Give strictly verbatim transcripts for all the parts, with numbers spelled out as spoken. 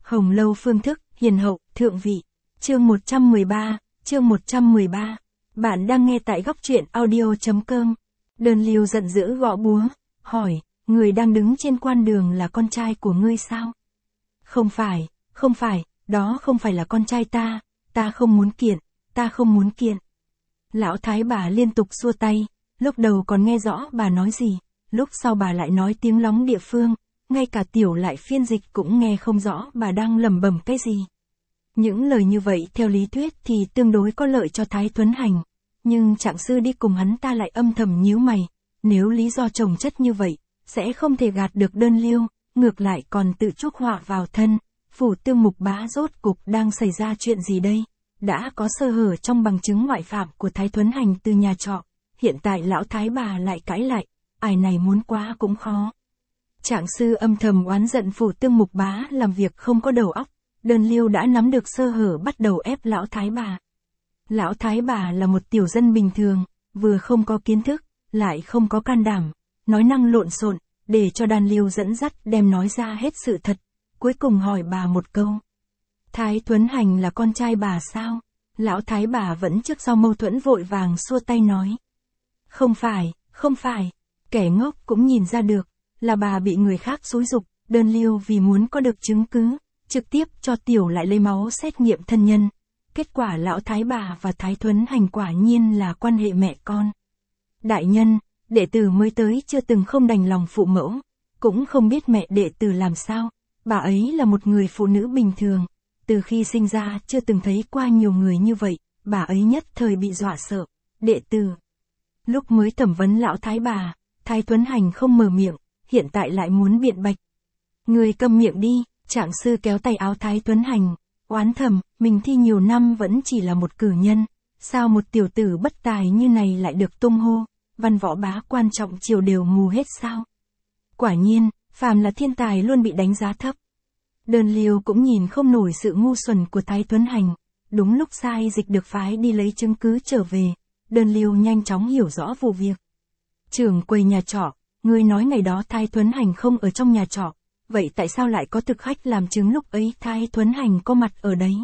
Hồng Lâu phương thức, hiền hậu, thượng vị. Chương một trăm mười ba, chương một trăm mười ba. Bạn đang nghe tại góc truyện audio.com. Đơn Lưu giận dữ gõ búa, hỏi, người đang đứng trên quan đường là con trai của ngươi sao? Không phải, không phải, đó không phải là con trai ta, ta không muốn kiện, ta không muốn kiện. Lão thái bà liên tục xua tay, lúc đầu còn nghe rõ bà nói gì, lúc sau bà lại nói tiếng lóng địa phương, ngay cả tiểu lại phiên dịch cũng nghe không rõ bà đang lẩm bẩm cái gì. Những lời như vậy theo lý thuyết thì tương đối có lợi cho Thái Tuấn Hành, nhưng Trạng Sư đi cùng hắn ta lại âm thầm nhíu mày, nếu lý do chồng chất như vậy, sẽ không thể gạt được Đơn Lưu, ngược lại còn tự chuốc họa vào thân. Phủ Tương Mục Bá rốt cục đang xảy ra chuyện gì đây? Đã có sơ hở trong bằng chứng ngoại phạm của Thái Tuấn Hành từ nhà trọ, hiện tại lão thái bà lại cãi lại, ai này muốn quá cũng khó. Trạng Sư âm thầm oán giận Phủ Tương Mục Bá làm việc không có đầu óc, Đơn Lưu đã nắm được sơ hở bắt đầu ép lão thái bà. Lão thái bà là một tiểu dân bình thường, vừa không có kiến thức, lại không có can đảm, nói năng lộn xộn, để cho Đơn Lưu dẫn dắt đem nói ra hết sự thật, cuối cùng hỏi bà một câu. Thái Tuấn Hành là con trai bà sao? Lão thái bà vẫn trước sau mâu thuẫn vội vàng xua tay nói. Không phải, không phải, kẻ ngốc cũng nhìn ra được, là bà bị người khác xúi giục. Đơn Lưu vì muốn có được chứng cứ, trực tiếp cho tiểu lại lấy máu xét nghiệm thân nhân. Kết quả lão thái bà và Thái Tuấn Hành quả nhiên là quan hệ mẹ con. Đại nhân, đệ tử mới tới chưa từng không đành lòng phụ mẫu, cũng không biết mẹ đệ tử làm sao, bà ấy là một người phụ nữ bình thường, từ khi sinh ra chưa từng thấy qua nhiều người như vậy, bà ấy nhất thời bị dọa sợ. Đệ tử. Lúc mới thẩm vấn lão thái bà, Thái Tuấn Hành không mở miệng, hiện tại lại muốn biện bạch. Người câm miệng đi. Trạng Sư kéo tay áo Thái Tuấn Hành, oán thầm, mình thi nhiều năm vẫn chỉ là một cử nhân, sao một tiểu tử bất tài như này lại được tung hô, văn võ bá quan trọng triều đều mù hết sao? Quả nhiên, phàm là thiên tài luôn bị đánh giá thấp. Đơn Lưu cũng nhìn không nổi sự ngu xuẩn của Thái Tuấn Hành, đúng lúc sai dịch được phái đi lấy chứng cứ trở về, Đơn Lưu nhanh chóng hiểu rõ vụ việc. Trưởng quầy nhà trọ, ngươi nói ngày đó Thái Tuấn Hành không ở trong nhà trọ. Vậy tại sao lại có thực khách làm chứng lúc ấy Thái Tuấn Hành có mặt ở đấy?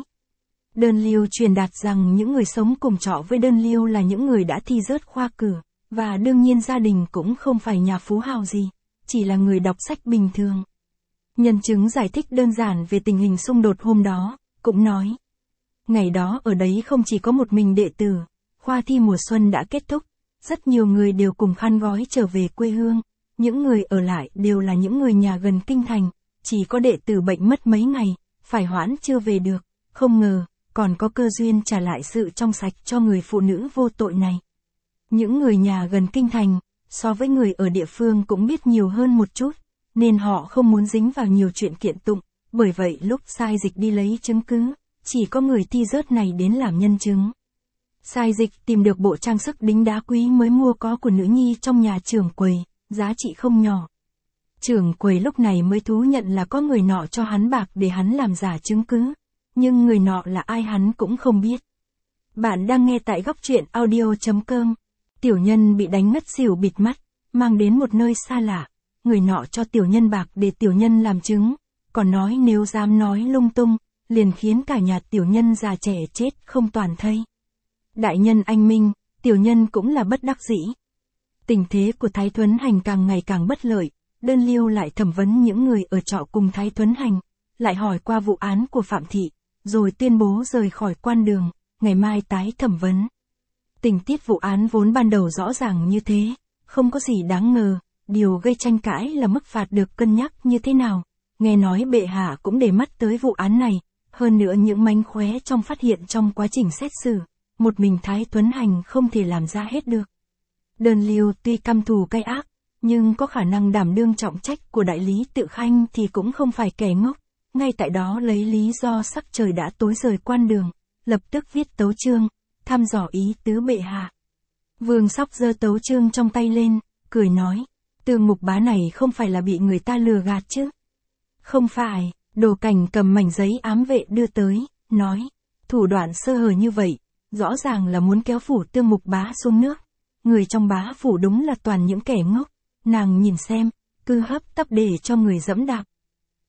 Đơn Lưu truyền đạt rằng những người sống cùng trọ với Đơn Lưu là những người đã thi rớt khoa cử, và đương nhiên gia đình cũng không phải nhà phú hào gì, chỉ là người đọc sách bình thường. Nhân chứng giải thích đơn giản về tình hình xung đột hôm đó, cũng nói. Ngày đó ở đấy không chỉ có một mình đệ tử, khoa thi mùa xuân đã kết thúc, rất nhiều người đều cùng khăn gói trở về quê hương. Những người ở lại đều là những người nhà gần kinh thành, chỉ có đệ tử bệnh mất mấy ngày, phải hoãn chưa về được, không ngờ, còn có cơ duyên trả lại sự trong sạch cho người phụ nữ vô tội này. Những người nhà gần kinh thành, so với người ở địa phương cũng biết nhiều hơn một chút, nên họ không muốn dính vào nhiều chuyện kiện tụng, bởi vậy lúc sai dịch đi lấy chứng cứ, chỉ có người thi rớt này đến làm nhân chứng. Sai dịch tìm được bộ trang sức đính đá quý mới mua có của nữ nhi trong nhà trưởng quầy. Giá trị không nhỏ. Trưởng quầy lúc này mới thú nhận là có người nọ cho hắn bạc để hắn làm giả chứng cứ, nhưng người nọ là ai hắn cũng không biết. Bạn đang nghe tại góc truyện audio.com. Tiểu nhân bị đánh ngất xỉu bịt mắt, mang đến một nơi xa lạ, người nọ cho tiểu nhân bạc để tiểu nhân làm chứng, còn nói nếu dám nói lung tung, liền khiến cả nhà tiểu nhân già trẻ chết không toàn thây. Đại nhân anh minh, tiểu nhân cũng là bất đắc dĩ. Tình thế của Thái Tuấn Hành càng ngày càng bất lợi, Đơn Lưu lại thẩm vấn những người ở trọ cùng Thái Tuấn Hành, lại hỏi qua vụ án của Phạm Thị, rồi tuyên bố rời khỏi quan đường, ngày mai tái thẩm vấn. Tình tiết vụ án vốn ban đầu rõ ràng như thế, không có gì đáng ngờ, điều gây tranh cãi là mức phạt được cân nhắc như thế nào, nghe nói bệ hạ cũng để mắt tới vụ án này, hơn nữa những mánh khóe trong phát hiện trong quá trình xét xử, một mình Thái Tuấn Hành không thể làm ra hết được. Đơn Lưu tuy căm thù cay ác, nhưng có khả năng đảm đương trọng trách của đại lý Tự Khanh thì cũng không phải kẻ ngốc, ngay tại đó lấy lý do sắc trời đã tối rời quan đường, lập tức viết tấu chương, thăm dò ý tứ bệ hạ. Vương Sóc giơ tấu chương trong tay lên, cười nói, Tương Mục Bá này không phải là bị người ta lừa gạt chứ? Không phải, Đồ Cảnh cầm mảnh giấy ám vệ đưa tới, nói, thủ đoạn sơ hở như vậy, rõ ràng là muốn kéo Phủ Tương Mục Bá xuống nước. Người trong bá phủ đúng là toàn những kẻ ngốc, nàng nhìn xem, cứ hấp tấp để cho người dẫm đạp.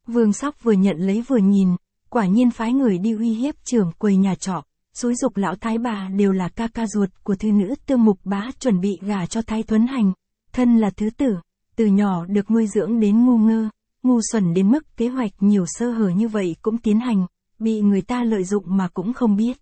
Vương Sóc vừa nhận lấy vừa nhìn, quả nhiên phái người đi uy hiếp trưởng quầy nhà trọ, xúi giục lão thái bà đều là ca ca ruột của thư nữ Tương Mục Bá chuẩn bị gả cho Thái Tuấn Hành, thân là thứ tử, từ nhỏ được nuôi dưỡng đến ngu ngơ, ngu xuẩn đến mức kế hoạch nhiều sơ hở như vậy cũng tiến hành, bị người ta lợi dụng mà cũng không biết.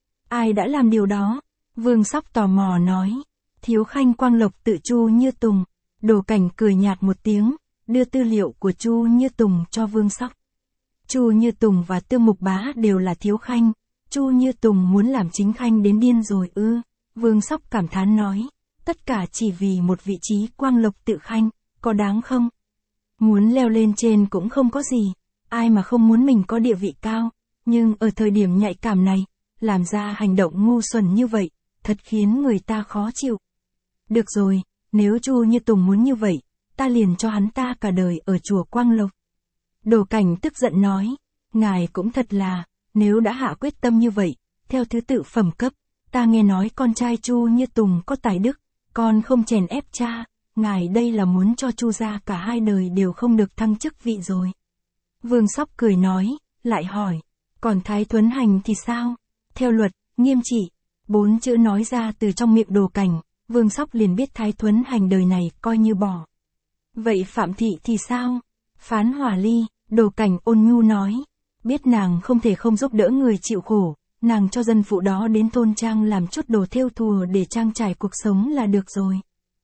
Ai đã làm điều đó? Vương Sóc tò mò nói. Thiếu khanh Quang Lộc tự Chu Như Tùng. Đồ Cảnh cười nhạt một tiếng, đưa tư liệu của Chu Như Tùng cho Vương Sóc. Chu Như Tùng và Tương Mục Bá đều là thiếu khanh, Chu Như Tùng muốn làm chính khanh đến điên rồi ư? Vương Sóc cảm thán nói, tất cả chỉ vì một vị trí Quang Lộc tự khanh, có đáng không? Muốn leo lên trên cũng không có gì, ai mà không muốn mình có địa vị cao, nhưng ở thời điểm nhạy cảm này, làm ra hành động ngu xuẩn như vậy, thật khiến người ta khó chịu. Được rồi, nếu Chu Như Tùng muốn như vậy, ta liền cho hắn ta cả đời ở chùa Quang Lộc. Đồ Cảnh tức giận nói, ngài cũng thật là, nếu đã hạ quyết tâm như vậy, theo thứ tự phẩm cấp, ta nghe nói con trai Chu Như Tùng có tài đức, con không chèn ép cha, ngài đây là muốn cho Chu gia cả hai đời đều không được thăng chức vị rồi. Vương Sóc cười nói, lại hỏi, còn Thái Tuấn Hành thì sao? Theo luật, nghiêm trị, bốn chữ nói ra từ trong miệng Đồ Cảnh, Vương Sóc liền biết Thái Tuấn Hành đời này coi như bỏ. Vậy Phạm Thị thì sao? Phán Hỏa Ly, Đồ Cảnh ôn nhu nói, biết nàng không thể không giúp đỡ người chịu khổ, nàng cho dân phụ đó đến thôn trang làm chút đồ thêu thùa để trang trải cuộc sống là được rồi.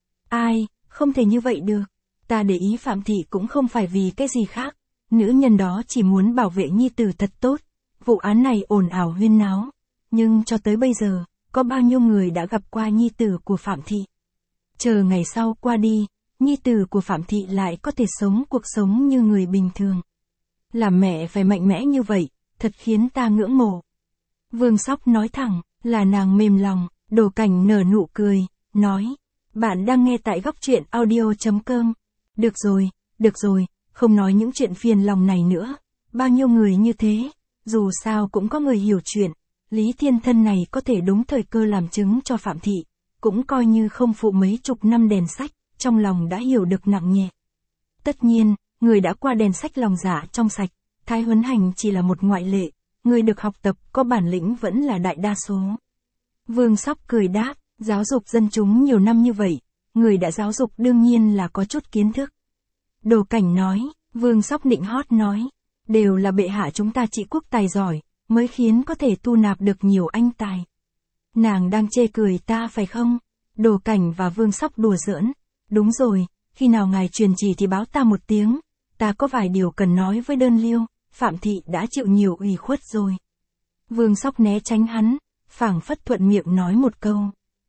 Ai, không thể như vậy được, ta để ý Phạm Thị cũng không phải vì cái gì khác, nữ nhân đó chỉ muốn bảo vệ nhi tử thật tốt, vụ án này ồn ào huyên náo, nhưng cho tới bây giờ, có bao nhiêu người đã gặp qua nhi tử của Phạm Thị. Chờ ngày sau qua đi, nhi tử của Phạm Thị lại có thể sống cuộc sống như người bình thường. Làm mẹ phải mạnh mẽ như vậy, thật khiến ta ngưỡng mộ. Vương Sóc nói thẳng, là nàng mềm lòng, Đồ Cảnh nở nụ cười, nói, bạn đang nghe tại góc truyện audio chấm com. Được rồi, được rồi, không nói những chuyện phiền lòng này nữa, bao nhiêu người như thế, dù sao cũng có người hiểu chuyện, Lý Thiên Thân này có thể đúng thời cơ làm chứng cho Phạm Thị, cũng coi như không phụ mấy chục năm đèn sách, trong lòng đã hiểu được nặng nhẹ. Tất nhiên, người đã qua đèn sách lòng dạ trong sạch, Thái Tuấn Hành chỉ là một ngoại lệ, người được học tập có bản lĩnh vẫn là đại đa số. Vương Sóc cười đáp, giáo dục dân chúng nhiều năm như vậy, người đã giáo dục đương nhiên là có chút kiến thức. Đồ Cảnh nói, Vương Sóc nịnh hót nói, đều là bệ hạ chúng ta trị quốc tài giỏi, mới khiến có thể tu nạp được nhiều anh tài. Nàng đang chê cười ta phải không? Đồ Cảnh và Vương Sóc đùa giỡn, đúng rồi, khi nào ngài truyền chỉ thì báo ta một tiếng, ta có vài điều cần nói với đơn liêu, Phạm Thị đã chịu nhiều ủy khuất rồi. Vương Sóc né tránh hắn, phảng phất thuận miệng nói một câu.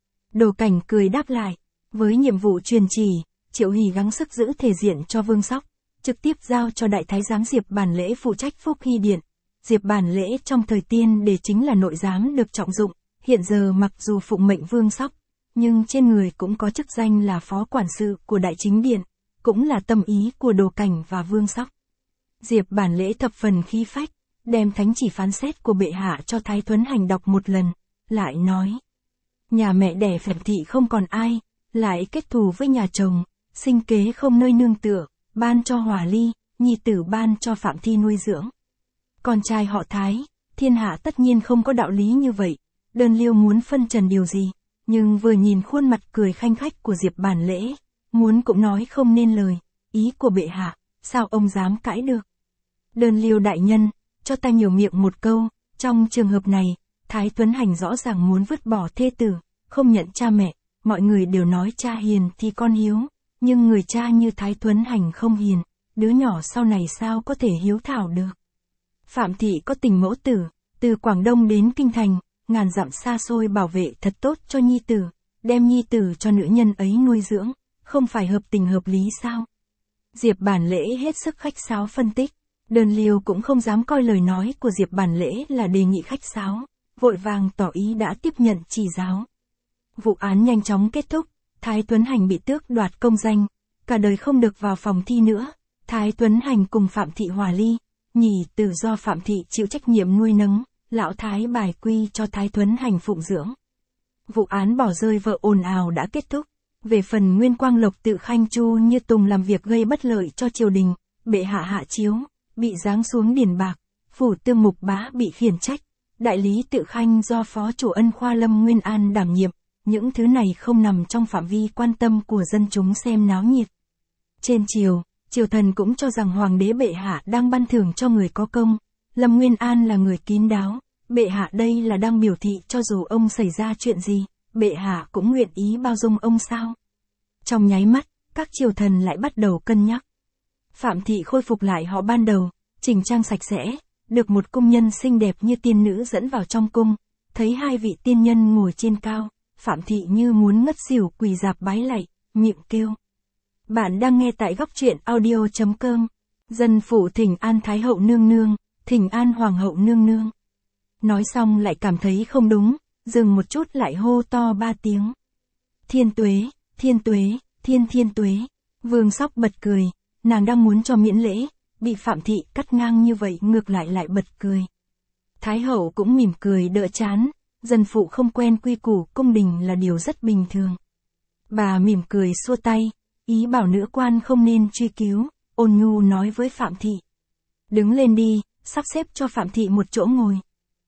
Đồ Cảnh cười đáp lại, với nhiệm vụ truyền chỉ, Triệu Hỷ gắng sức giữ thể diện cho Vương Sóc, trực tiếp giao cho đại thái giám Diệp Bản Lễ phụ trách Phúc Hy Điện. Diệp Bản Lễ trong thời tiên để chính là nội giám được trọng dụng, hiện giờ mặc dù phụng mệnh Vương Sóc, nhưng trên người cũng có chức danh là phó quản sự của Đại Chính Điện, cũng là tâm ý của Đồ Cảnh và Vương Sóc. Diệp Bản Lễ thập phần khí phách, đem thánh chỉ phán xét của bệ hạ cho Thái Tuấn Hành đọc một lần, lại nói. Nhà mẹ đẻ Phạm Thị không còn ai, lại kết thù với nhà chồng, sinh kế không nơi nương tựa, ban cho Hỏa Ly, nhi tử ban cho Phạm Thi nuôi dưỡng. Con trai họ Thái, thiên hạ tất nhiên không có đạo lý như vậy, đơn liêu muốn phân trần điều gì, nhưng vừa nhìn khuôn mặt cười khanh khách của Diệp Bản Lễ, muốn cũng nói không nên lời, ý của bệ hạ, sao ông dám cãi được. Đơn liêu đại nhân, cho ta nhiều miệng một câu, trong trường hợp này, Thái Tuấn Hành rõ ràng muốn vứt bỏ thê tử, không nhận cha mẹ, mọi người đều nói cha hiền thì con hiếu, nhưng người cha như Thái Tuấn Hành không hiền, đứa nhỏ sau này sao có thể hiếu thảo được. Phạm Thị có tình mẫu tử, từ Quảng Đông đến Kinh Thành, ngàn dặm xa xôi bảo vệ thật tốt cho nhi tử, đem nhi tử cho nữ nhân ấy nuôi dưỡng, không phải hợp tình hợp lý sao? Diệp Bản Lễ hết sức khách sáo phân tích, đơn liêu cũng không dám coi lời nói của Diệp Bản Lễ là đề nghị khách sáo, vội vàng tỏ ý đã tiếp nhận chỉ giáo. Vụ án nhanh chóng kết thúc, Thái Tuấn Hành bị tước đoạt công danh, cả đời không được vào phòng thi nữa, Thái Tuấn Hành cùng Phạm Thị hòa ly, nhì tử do Phạm Thị chịu trách nhiệm nuôi nấng, lão Thái bài quy cho Thái Tuấn Hành phụng dưỡng. Vụ án bỏ rơi vợ ồn ào đã kết thúc, về phần Nguyên Quang Lộc tự khanh Chu Như Tùng làm việc gây bất lợi cho triều đình, bệ hạ hạ chiếu, bị giáng xuống điền bạc, phủ tương mục bá bị khiển trách, đại lý tự khanh do phó chủ ân khoa Lâm Nguyên An đảm nhiệm, những thứ này không nằm trong phạm vi quan tâm của dân chúng xem náo nhiệt. Trên triều, triều thần cũng cho rằng hoàng đế bệ hạ đang ban thưởng cho người có công, Lâm Nguyên An là người kín đáo, bệ hạ đây là đang biểu thị cho dù ông xảy ra chuyện gì, bệ hạ cũng nguyện ý bao dung ông sao. Trong nháy mắt, các triều thần lại bắt đầu cân nhắc. Phạm thị khôi phục lại họ ban đầu, chỉnh trang sạch sẽ, được một cung nhân xinh đẹp như tiên nữ dẫn vào trong cung, thấy hai vị tiên nhân ngồi trên cao, Phạm thị như muốn ngất xỉu quỳ dạp bái lạy, miệng kêu. Bạn đang nghe tại góc truyện audio chấm com. Dân phủ thỉnh an Thái hậu nương nương, thỉnh an Hoàng hậu nương nương. Nói xong lại cảm thấy không đúng, dừng một chút lại hô to ba tiếng. Thiên tuế, thiên tuế, thiên thiên tuế. Vương Sóc bật cười, nàng đang muốn cho miễn lễ, bị Phạm thị cắt ngang như vậy ngược lại lại bật cười. Thái hậu cũng mỉm cười đỡ chán, dân phụ không quen quy củ cung đình là điều rất bình thường. Bà mỉm cười xua tay, ý bảo nữ quan không nên truy cứu, ôn nhu nói với Phạm thị. Đứng lên đi, sắp xếp cho Phạm thị một chỗ ngồi.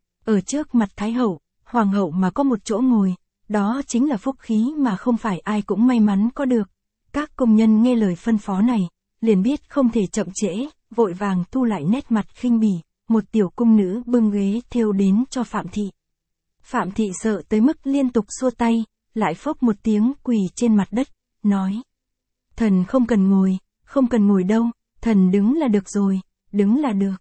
Ở trước mặt Thái hậu, Hoàng hậu mà có một chỗ ngồi, đó chính là phúc khí mà không phải ai cũng may mắn có được. Các công nhân nghe lời phân phó này, liền biết không thể chậm trễ, vội vàng thu lại nét mặt khinh bỉ, một tiểu cung nữ bưng ghế thêu đến cho Phạm thị. Phạm thị sợ tới mức liên tục xua tay, lại phốc một tiếng quỳ trên mặt đất, nói. Thần không cần ngồi, không cần ngồi đâu, thần đứng là được rồi, đứng là được.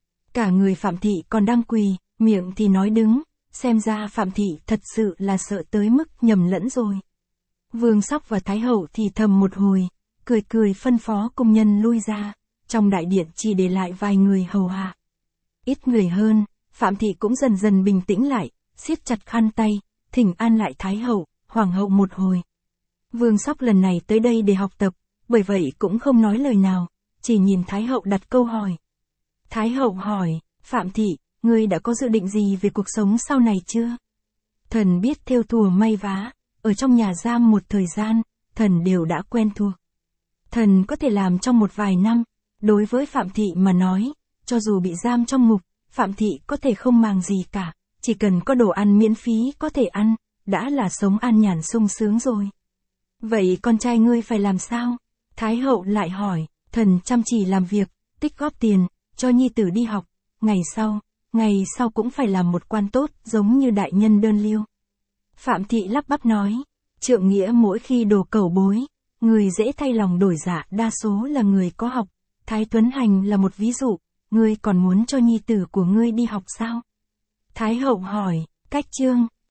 Cả người Phạm thị còn đang quỳ, miệng thì nói đứng, xem ra Phạm thị thật sự là sợ tới mức nhầm lẫn rồi. Vương Sóc và Thái hậu thì thầm một hồi, cười cười phân phó công nhân lui ra, trong đại điện chỉ để lại vài người hầu hạ. Ít người hơn, Phạm thị cũng dần dần bình tĩnh lại, siết chặt khăn tay, thỉnh an lại Thái hậu, Hoàng hậu một hồi. Vương Sóc lần này tới đây để học tập, bởi vậy cũng không nói lời nào, chỉ nhìn Thái hậu đặt câu hỏi. Thái hậu hỏi, Phạm thị, ngươi đã có dự định gì về cuộc sống sau này chưa? Thần biết thêu thùa may vá, ở trong nhà giam một thời gian, thần đều đã quen thuộc. Thần có thể làm trong một vài năm, đối với Phạm thị mà nói, cho dù bị giam trong ngục, Phạm thị có thể không màng gì cả, chỉ cần có đồ ăn miễn phí có thể ăn, đã là sống an nhàn sung sướng rồi. Vậy con trai ngươi phải làm sao? Thái hậu lại hỏi, thần chăm chỉ làm việc, tích góp tiền, cho nhi tử đi học, ngày sau, ngày sau cũng phải làm một quan tốt giống như đại nhân Đơn Liêu. Phạm thị lắp bắp nói, trượng nghĩa mỗi khi đồ cẩu bối, người dễ thay lòng đổi dạ đa số là người có học, Thái Tuấn Hành là một ví dụ, ngươi còn muốn cho nhi tử của ngươi đi học sao? Thái hậu hỏi, cách chương.